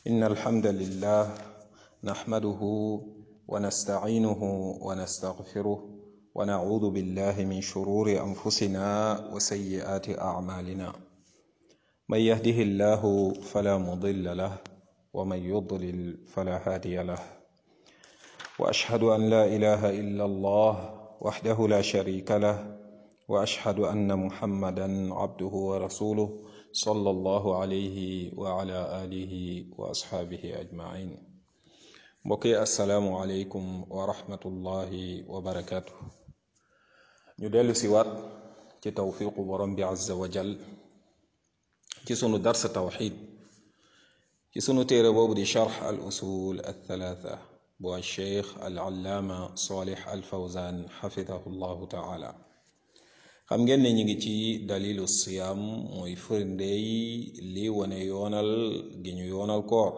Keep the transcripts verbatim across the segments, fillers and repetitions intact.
إن الحمد لله نحمده ونستعينه ونستغفره ونعوذ بالله من شرور أنفسنا وسيئات أعمالنا من يهده الله فلا مضل له ومن يضلل فلا هادي له وأشهد أن لا إله إلا الله وحده لا شريك له وأشهد أن محمدا عبده ورسوله صلى الله عليه وعلى آله وأصحابه أجمعين بقي السلام عليكم ورحمة الله وبركاته ندل سوات ci tawfiqu borom bi azza wa jal ci sunu dars tawxid ci sunu téere boobu di charx al usul al thalatha bu al cheikh al allaama salih al fawzan xafidahu llahu taala xam ngeen ne ñi ngi ci dalilu siyaam mooy firndeey li wane yoonal gi ñu yoonal koor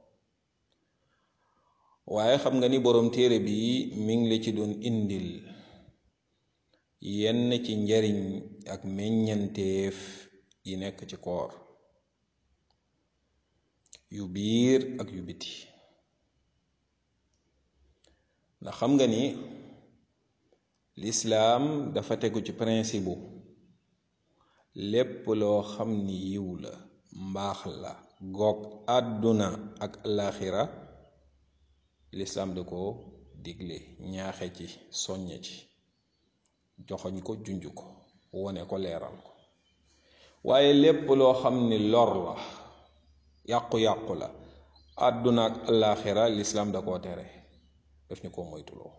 waaye xam nga ni borom téere bi mi ngi la ci doon indil yenn ci njariñ ak meññanteef yi nekk ci koor yu biir ak yu biti ndax xam nga ni lislaam dafa tegu ci principe bu lépp loo xam ni yiw la mbaax la goog àdduna ak alaxira lislaam da ko digle ñaaxe ci soññe ci joxoñ ko junj ko wone ko leeral ko waaye lépp loo xam ni lor la yàqu-yàqu la àdduna ak alaxira lislaam da koo tere daf ñu ko moytuloo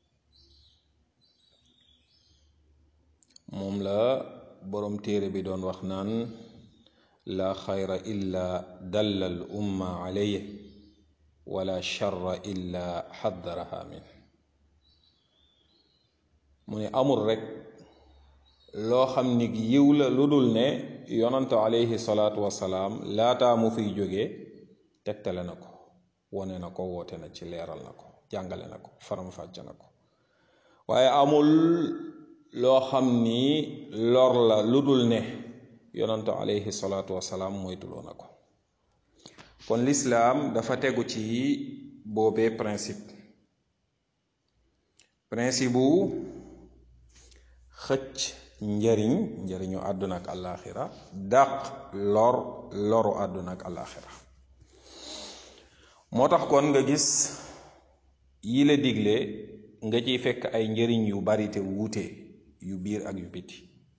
moom la boroom téere bi doon wax naan la xayra illa dalla al umma alayhi wala charra illa xaddaraha min mu ne amul rekk loo xam ni yiw la lu dul ne yonantu alayhi salaatu wasalaam laataa mu fiy jóge tegtale na ko wone na ko woote na ci leeral na ko jàngale na ko faram-fàcc na ko waaye amul loo xam ni lor la lu dul ne yonantu alayhi salaatu wasalaam moytuloo na ko kon lislaam dafa tegu ci boobee principe principe bu xëcc njariñ njariñu àdduna ak àllaaxira dàq lor loru àdduna ak àllaaxira moo tax kon nga gis yi la digle nga ciy fekk ay njariñ yu bari te wuute yu biir ak yu biti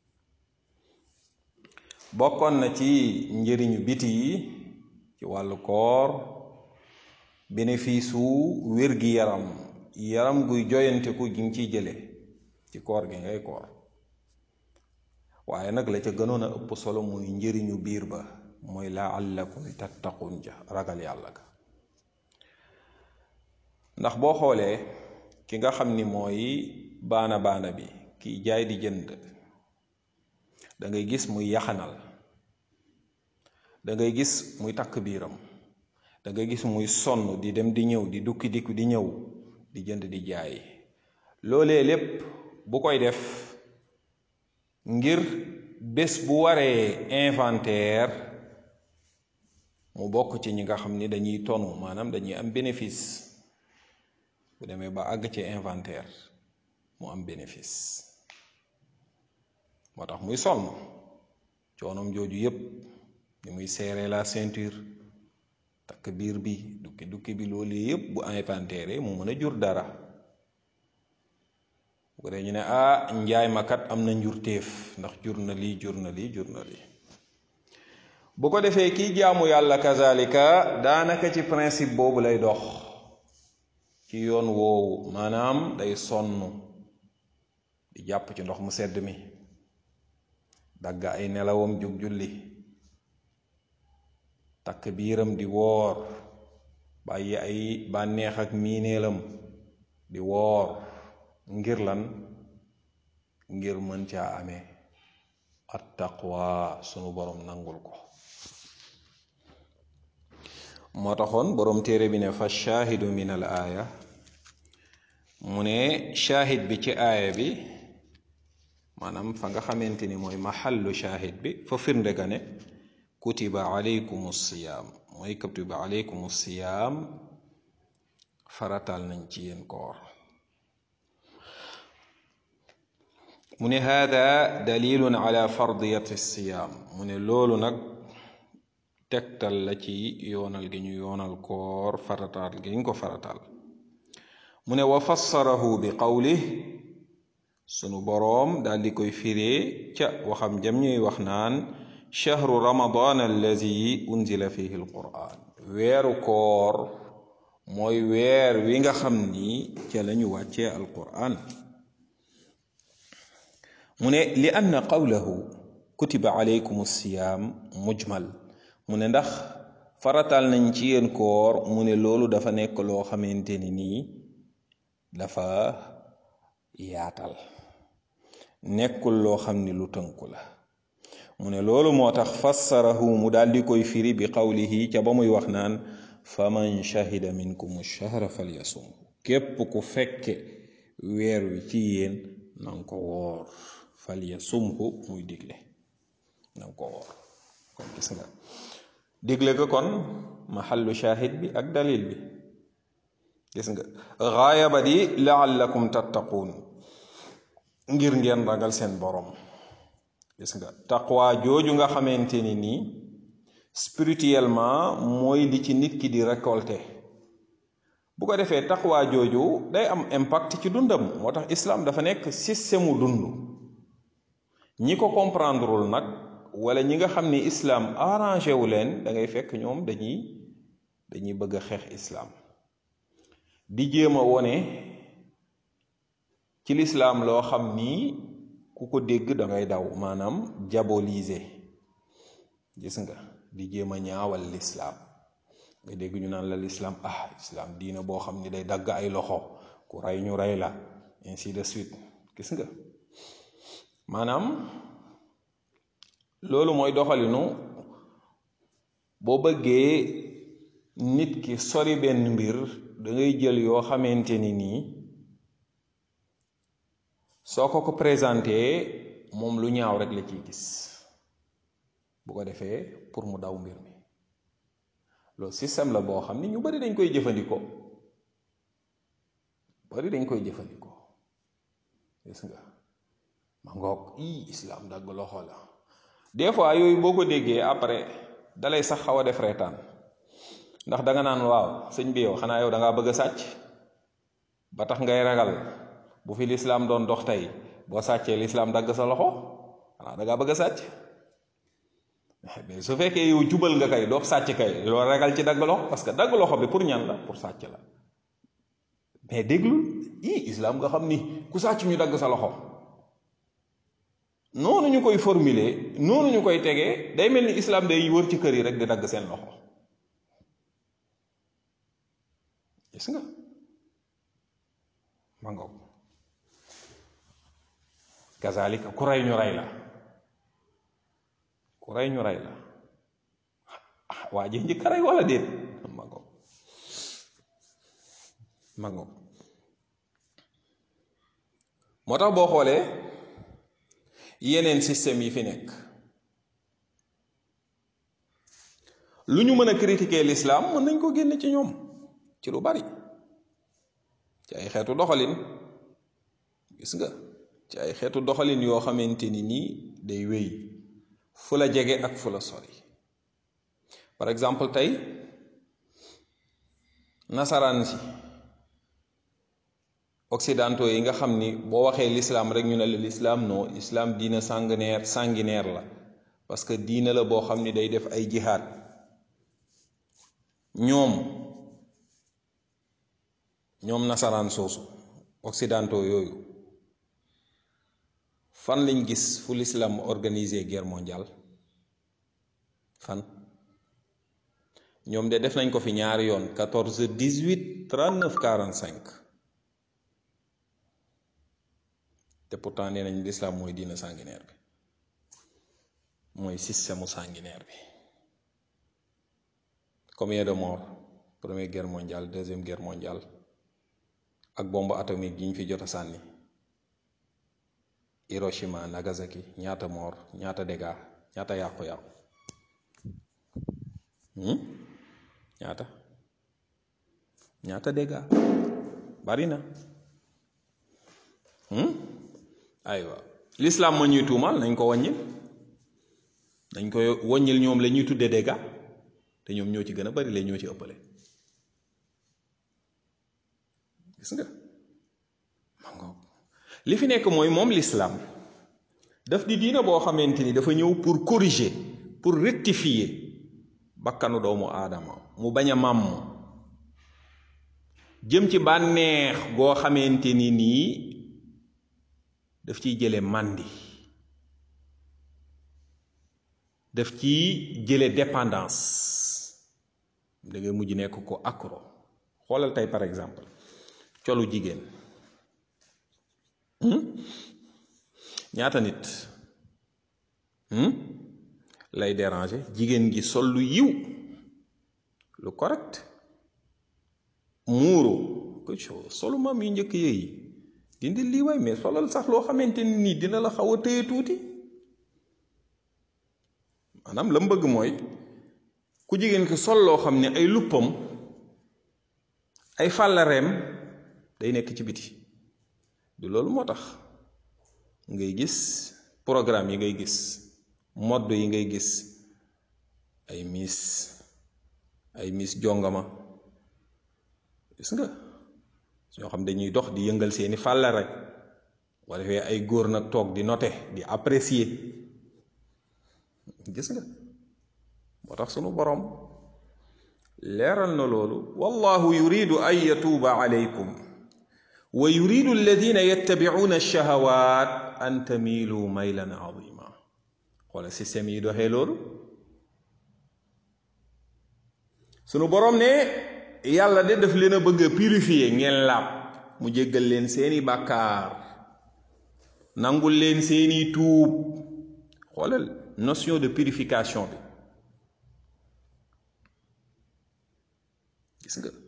bokkoon na ci njariñu biti yi ci wàllu koor bénéfice wu wér gi yaram yaram guy joyanteku gi nga ciy jële ci koor gi ngay koor waaye nag la ca gënoon a ëpp solo muy njëriñu biir ba mooy la'allakum tattaqun ja ragal yàlla ga ndax boo xoolee ki nga xam ni mooy baana baana bi kiy jaay di jënd da ngay gis muy yaxanal da ngay gis muy takk biiram da ngay gis muy sonn di dem di ñëw di dukki dikku di ñëw di jënd di jaay loolee lépp bu koy def ngir bés bu waree inventaire mu bokk ci ñi nga xam ni dañuy tonu maanaam dañuy am bénéfice bu demee ba àgg ci inventaire mu am bénéfice moo tax muy sonn coonom jooju yépp ni muy serrer la ceinture takk biir bi dukki dukki bi loolu yépp bu inventaire mu mën a jur dara bu dee ñu ne ah njaay ma kat am na njurteef ndax jur na lii jur na lii jur na lii bu ko defee kii jaamu yàlla kazalika daanaka ci principe boobu lay dox ci yoon woowu maanaam day sonn di jàpp ci ndox mu sedd mi dagg ay nelawam jóg julli takk biiram di woor bàyyi ay bànneex ak miineelam di woor ngir lan ngir mën caa amee at taqwa sunu borom nangul ko moo taxoon borom téere bi ne fa shaahidu min al aaya mu ne shaahid bi ci aaya bi maanaam fa nga xamante ni mooy maxallu shaahid bi fa firnde ga ne kutiba alaykum siyaam mooy kutiba alaykum siyaam faratal nañ ci yéen koor mu ne hada dalilun ala fardiyati siyaam mu ne loolu nag tegtal la ci yoonal gi ñu yoonal koor farataal gi ñu ko farataal mu ne wa fassarahu bi qawlih sunu boroom daal di koy firee ca waxam jam ñuy wax naan shahru ramadan allazi unzila fihi alquran weeru koor mooy weer wi nga xam ni ca lañu wàccee alquran mu ne li anna qawlahu kutiba alaykum siyaam mujmal mu ne ndax faratal nañ ci yéen koor mu ne loolu dafa nekk loo xamante ni nii dafa yaatal nekkul loo xam ni lu tënku la mu ne loolu moo tax fassarahu mu daal di koy firi bi qawlihi ca ba muy wax naan faman shahida minkum ash-shahra falyasum képp ku fekke weer wi ci yéen nanga ko woor falyasumhu muy digle nanga ko woor kon gis nga digle ko kon mahallu shahid bi ak dalil bi gis nga gaaya ba di laallakum tattaquun ngir ngeen ragal seen borom gis nga taqwa jooju nga xamante ni nii spirituellement mooy li ci nit ki di récolter bu ko defee taqwa jooju day am impact ci dundam moo tax islam dafa nekk système mu dund ñi ko comprendrewul nag wala ñi nga xam ni islam arrangé wu leen da ngay fekk ñoom dañuy dañuy bëgg a xeex islam di jéem a wone ci lislaam loo xam ni ku ko dégg da ngay daw maanaam diaboliser gis nga di jéem a ñaawal lislaam nga dégg ñu naan la lislaam ah islam diina boo xam ni day dagg ay loxo ku rey ñu rey la ainsi de suite gis nga maanaam loolu mooy doxalinu boo bëggee nit ki sori benn mbir da ngay jël yoo xamante ni nii soo ko ko présenté moom lu ñaaw rek la ciy gis bu ko defee pour mu daw mbir mi loolu système la boo xam ni ñu bari dañ koy jëfandikoo bari dañ koy jëfandikoo gis nga ma ngoog ii islam dagg loxo la des fois yooyu boo ko déggee après dalay sax xaw a def reetaan ndax danga naan waaw sëñ bi yow xanaa yow da ngaa bëgg a sàcc ba tax ngay ragal bu fi lislaam doon dox tey boo sàccee lislaam dagg sa loxo xanaa da ngaa bëgg a sàcc mais su fekkee yow jubal nga kay doo sàcc kay loo ragal ci dagg loxo parce que dagg loxo bi pour ñan la pour sàcc la mais déglul ii islam nga xam ni ku sàcc ñu dagg sa loxo noonu ñu koy formuler noonu ñu koy tegee day mel ni islam day wër ci kër yi rek di dagg seen loxo gis nga ma ngoog kazalika ku rey ñu rey la ku rey ñu rey la waa ji njëkk a rey wala déet ma ngoog ma ngoog moo tax boo xoolee yeneen système yi fi nekk lu ñu mën a critiquer l'islam mën nañ ko génne ci ñoom ci lu bari ci ay xeetu doxalin gis nga ci ay xeetu doxalin yoo xamante ni nii day wéy fu la jege ak fu la sori par exemple tey nasaraan si occidentaux yi nga xam ni boo waxee l'islam rek ñu ne la l'islam non l'islam diina sanguinaire sanguinaire la parce que diina la boo xam ni day def ay jihaad ñoom ñoom nasaraan soosu occidentaux yooyu fan lañ gis fu l'islam organisé guerre mondiale fan ñoom de def nañ ko fi ñaari yoon quatorze dix-huit trente-neuf quarante-cinq te pourtant nee nañ l'islam mooy diina sanguinaire bi mooy système sanguinaire bi combien de morts première guerre mondiale deuxième guerre mondiale ak bombe atomique yi ñu fi jot a sànni Hiroshima Nagasaki ñaata mort ñaata dégâts ñaata yàqu-yàqu ñaata ñaata dégâts bari na. aywa l'islam ma ñuy tuumal nañ ko wàññil nañ ko wàññil ñoom la ñuy tuddee dégâts te ñoom ñoo ci gën a bari la ñoo ci ëppale. gis nga li fi nekk mooy moom l'islam daf di diina boo xamante ni dafa ñëw pour corriger pour rectifier bakkanu doomu aadama mu bañ a màmm jëm ci bànneex goo xamante ni nii daf ciy jële màndi daf ciy jële dépendance da ngay mujj nekk ko accro. xoolal tey par exemple colu jigéen ñaata nit lay déranger jigéen gi sol lu yiw lu correct muuro que chose solu maam yu njëkk yooyu dindi lii waay mais solal sax loo xamante ni nii dina la xaw a téye tuuti. maanaam la mu bëgg mooy ku jigéen ki sol loo xam ne ay luppam ay fàllareem day nekk ci biti. du loolu moo tax ngay gis programme yi ngay gis mode yi ngay gis ay miss ay miss jongama gis nga ñoo xam dañuy dox di yëngal seeni fàllare wala fee ay góor nag toog di noter di apprécier gis nga moo tax sunu borom leeral na loolu wallahu yuridu an yatuuba alaykum wa yuridu alladina yattabi'una ash-shahawat an tamilu maylan azima. xoola système yi doxee loolu sunu borom ne yàlla de daf leen a bëgg a purifier ngeen laab mu jéggal leen seeni bàkkaar nangul leen seeni tuub. xoolal notion de purification bi gis nga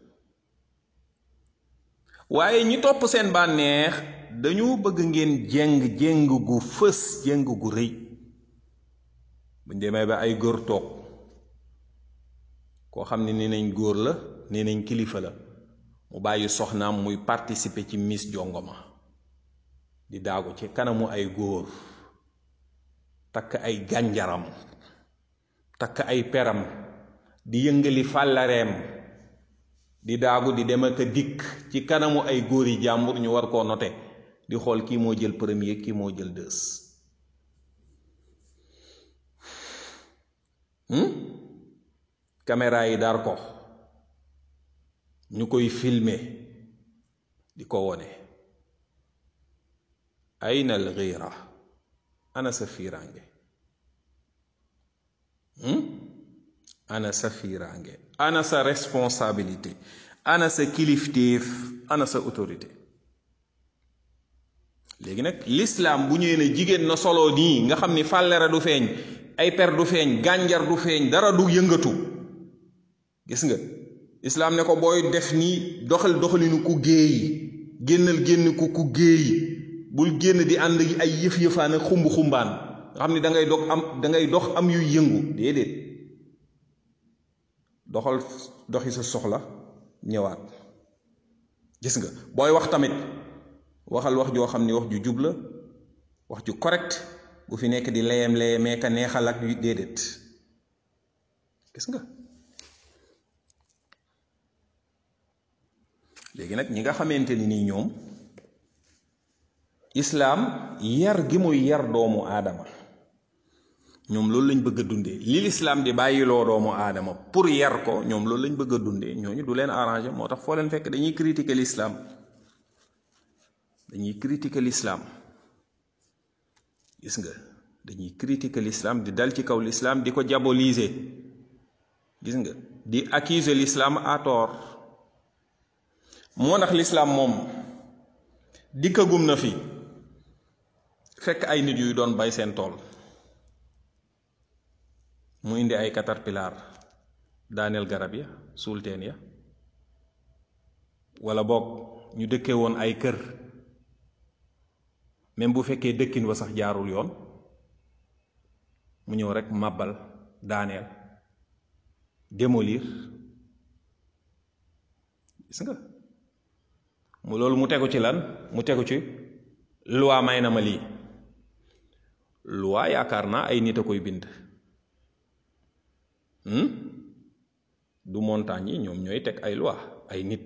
waaye ñi topp seen bànneex dañu bëgg ngeen jéng jéng gu fës jéng gu rëy. buñ demee ba ay góor toog koo xam ne ni nañ góor la nee nañ kilifa la mu bàyyi soxnaam muy participer ci miss jongoma di daagu ci kanamu ay góor takk ay gànjaram takk ay peram di yëngali fàllareem di daagu di dem ak a dikk ci kanamu ay góor yi jàmbur ñu war koo noter di xool kii moo jël premier kii moo jël deux. caméra yi dar ko ñu koy filmer di ko wone. ayna al ghira ana sa fiiraange ana sa fiiraange ana sa responsabilité ana sa kilifteef ana sa autorité. léegi nag l'islam bu ñëwee ne jigéen na solo nii nga xam ni fàllere du feeñ ay per du feeñ gànjar du feeñ dara du yëngatu gis nga islam ne ko booy def nii doxal doxalinu ku géey génnal génn ku ku géey bul génn di ànd ay yëf yëfaan ak xumb xumbaan nga xam ni da ngay dog am da ngay dox am yuy yëngu déedéet doxal doxi sa soxla ñëwaat. gis nga booy wax tamit waxal wax joo xam ni wax ju jub la wax ju correct bu fi nekk di layam layamee ka neexal ak yu déedéet. gis nga léegi nag ñi nga xamante ni nii ñoom islaam yar gi muy yar doomu aadama ñoom loolu lañ bëgg a dundee li lislaam di bàyyiloo doomu aadama pour yar ko ñoom loolu lañ bëgg a dundee ñooñu du leen arrangé. moo tax foo leen fekk dañuy critiquer l'islam dañuy critiquer l'islam gis nga dañuy critiquer l'islam di dal ci kaw l'islam di ko diaboliser gis nga di accuser l'islam à tort. moo tax l'islam moom dikkagum na fi fekk ay nit yuy doon bay seen tool mu indi ay caterpillar daaneel garab ya suul teen ya wala boog ñu dëkkee woon ay kër même bu fekkee dëkkin wa sax jaarul yoon mu ñëw rek màbbal daaneel démolir gis nga mu loolu mu tegu ci lan mu tegu ci loi may na ma lii. loi yaakaar naa ay nit a koy bind du montagne yi ñoom ñooy teg ay loi ay nit.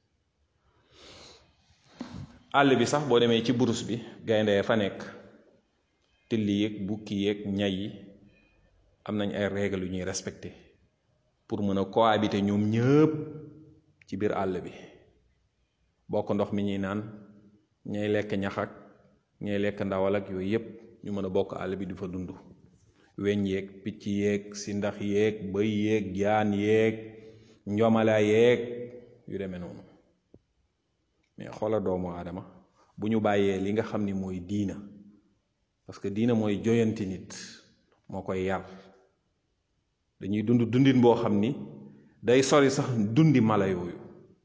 àll bi sax boo demee ci burus bi gaynde fa nekk tilli yeeg bukki yeeg ñay yi am nañ ay règles yu ñuy respecté pour mën a cohabiter ñoom ñëpp ci biir àll bi bokk ndox mi ñuy naan ñay lekk ñax ak ñay lekk ndawal ak yooyu yépp ñu mën a bokk àll bi di fa dund. weñ yeeg picc yeeg si ndax yeeg bëy yeeg jaan yeeg njomala yeeg yu demee noonu. mais xoola doomu aadama bu ñu bàyyee li nga xam ni mooy diina parce que diina mooy joyanti nit moo koy yar dañuy dund dundin boo xam ni day sori sax dundi mala yooyu.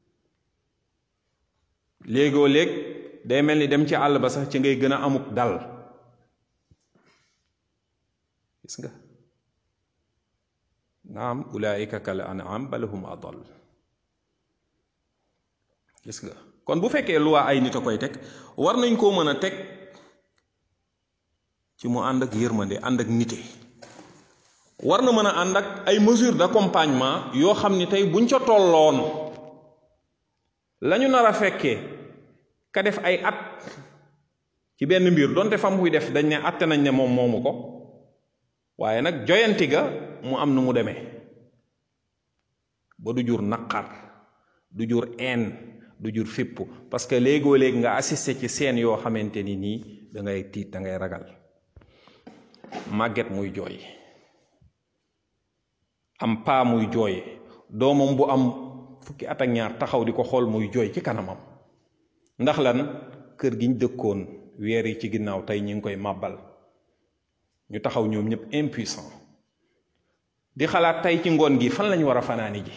léegoo léeg day mel ni dem ci àll ba sax ci ngay gën a amuk dal gis nga naam ulaika kal an'am bal hum adal gis nga. kon bu fekkee loi ay nit a koy teg war nañ koo mën a teg ci mu ànd ak yërmande ànd ak nite war na mën a ànd ak ay mesures d'accompagnement yoo xam ni tey buñ ca tolloon lañu nar a fekkee ka def ay at ci benn mbir donte fam muy def dañ ne atte nañ ne moom moomu ko waaye nag joyanti ga mu am nu mu demee ba du jur naqar du jur haine du jur fipp parce que léegoo léeg nga assisté ci scène yoo xamante ni nii da ngay tiit da ngay ragal. màgget muy jooy am paa muy jooy doomam bu am fukki at ak ñaar taxaw di ko xool muy jooy ci kanamam ndax lan kër giñ dëkkoon weer yi ci ginnaaw tey ñi ngi koy màbbal ñu taxaw ñoom ñëpp impuissant di xalaat tey ci ngoon gi fan lañu war a fanaani ji.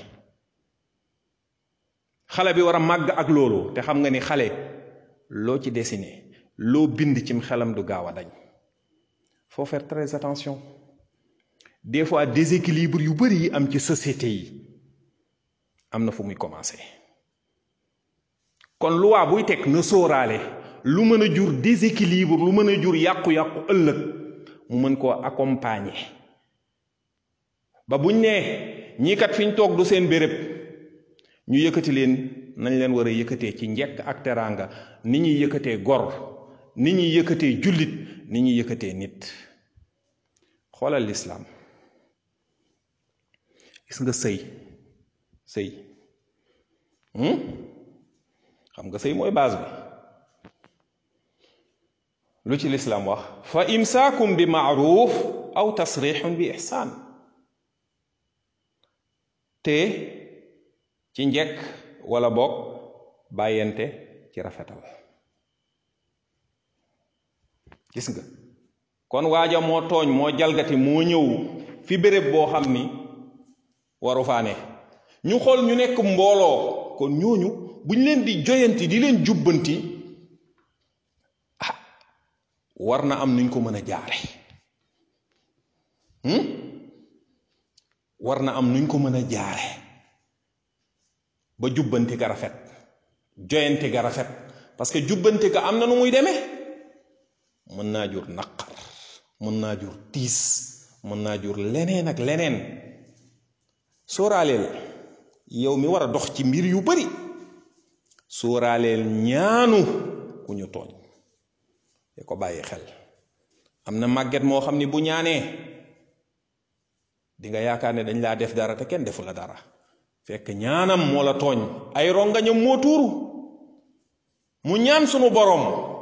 xale bi war a màgg ak loolu te xam nga ni xale loo ci dessiné loo bind cim xelam du gaaw a dañ. faut faire très attention des fois déséquilibre yu bari yi am ci société yi am na fu muy commencer. kon loi buy teg na sóoraale lu mën a jur déséquilibre lu mën a jur yàqu-yàqu ëllëg mu mën koo accompagner ba buñ nee ñii kat fiñ toog du seen béréb ñu yëkkati leen nañ leen war a yëkkatee ci njekk ak teraanga ni ñuy yëkkatee gor ni ñuy yëkkatee jullit ni ñuy yëkkatee nit. xoolal lislaam gis nga sëy sëy xam nga sëy mooy base bi lu ci lislaam wax fa imsaakum bi maaruf aw tasrixun bi ihsaan te ci njekk wala boog bàyyente ci rafetal. gis nga kon waaja moo tooñ moo jalgati moo ñëw fi béréb boo xam ni waru faa ne ñu xool ñu nekk mbooloo kon ñooñu buñ leen di joyanti di leen jubbanti ah war na am nuñ ko mën a jaare war na am nuñ ko mën a jaare ba jubbanti ga rafet joyanti ga rafet parce que jubbanti ga am na nu muy demee mën naa jur naqar mën naa jur tiis mën naa jur leneen ak leneen. sóoraaleel yow mi war a dox ci mbir yu bari sóoraaleel ñaanu ku ñu tooñ te ko bàyyi xel. am na màgget moo xam ni bu ñaanee di nga yaakaar ne dañ laa def dara te kenn defu la dara fekk ñaanam moo la tooñ ay rongañam moo tuuru mu ñaan sunu boroom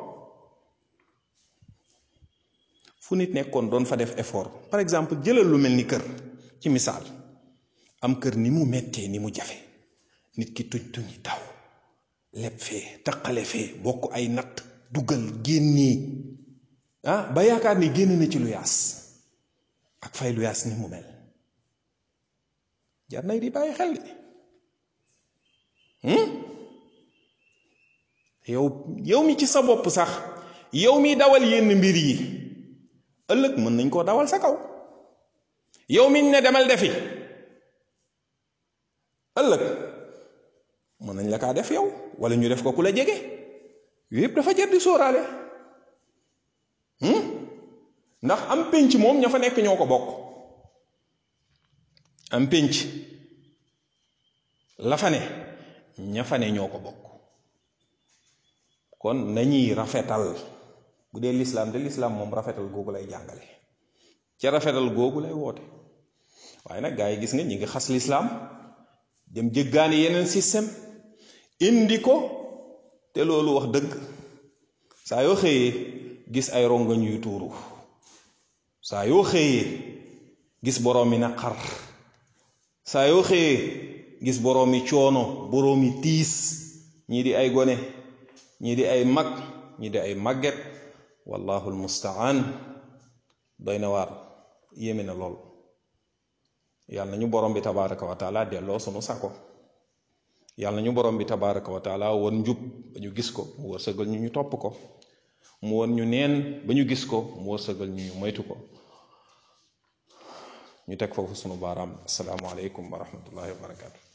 fu nit nekkoon doon fa def effort. par exemple jëlal lu mel ni kër ci misaal am kër ni mu mettee ni mu jafe nit ki tuñ tuñi taw leb fee taqale fee bokk ay natt dugal génnee ah ba yaakaar ni génn na ci lu yaas ak fay lu yaas ni mu mel jar nay di bàyyi xel yow yow mi ci sa bopp sax yow mi dawal yenn mbir yi ëllëg mën nañ koo dawal sa kaw. yow mi ne demal defi ëllëg mën nañ la kaa def yow wala ñu def ko ku la jege yooyu yëpp dafa jar di sóoraale ndax am pénc moom ña fa nekk ñoo ko bokk am pénc la fa ne ña fa ne ñoo ko bokk kon nañuy rafetal bu dee lislaam de lislaam moom rafetal googu lay jàngale ca rafetal googu lay woote waaye nag gaa yi gis nga ñi ngi xas lislaam dem jëggaani yeneen système indi ko te loolu wax dëgg saa yoo xëyee gis ay rongañ yu tuuru saa yoo xëyee gis boroomi naqar saa yoo xëyee gis boroomi coono boroomi tiis ñii di ay gone ñii di ay mag ñii di ay màgget wallahu almustaan doy na waar yéeme na lool yàlla nañu borom bi tabaraka wa taala delloo sunu sako yàlla nañu borom bi tabaraka wa taala won njub ba ñu gis ko mu wërsëgal ñu ñu topp ko mu won ñu neen ba ñu gis ko mu wërsëgal ñu ñu moytu ko ñu teg foofu sunu baaraam assalaamu aleykum wa rahmatullahi wa barakatu